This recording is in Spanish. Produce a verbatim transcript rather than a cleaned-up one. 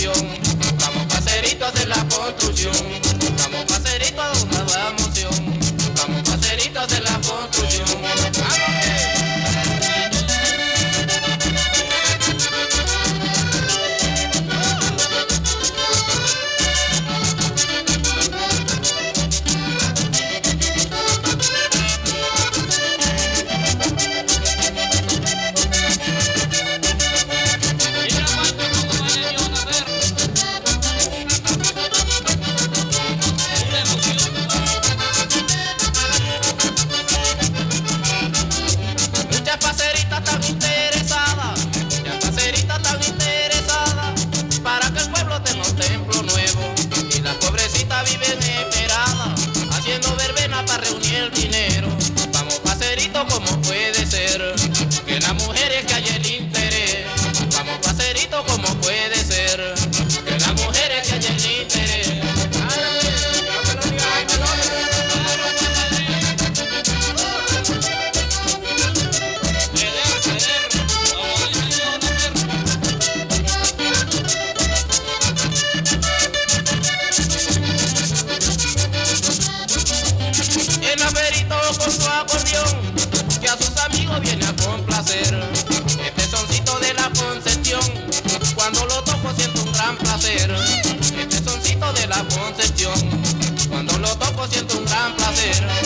emoción. Vamos paserito a hacer la construcción. Vamos paserito a una nueva emoción. Vamos paserito a hacer la construcción. Para reunir el dinero, vamos paserito como puede ser, que las mujeres que hay el interés, vamos paserito como puede ser, que las mujeres que hay el interés. Con su acordeón, que a sus amigos viene a complacer. Este soncito de la Concepción, cuando lo toco siento un gran placer. Este soncito de la Concepción, cuando lo toco siento un gran placer.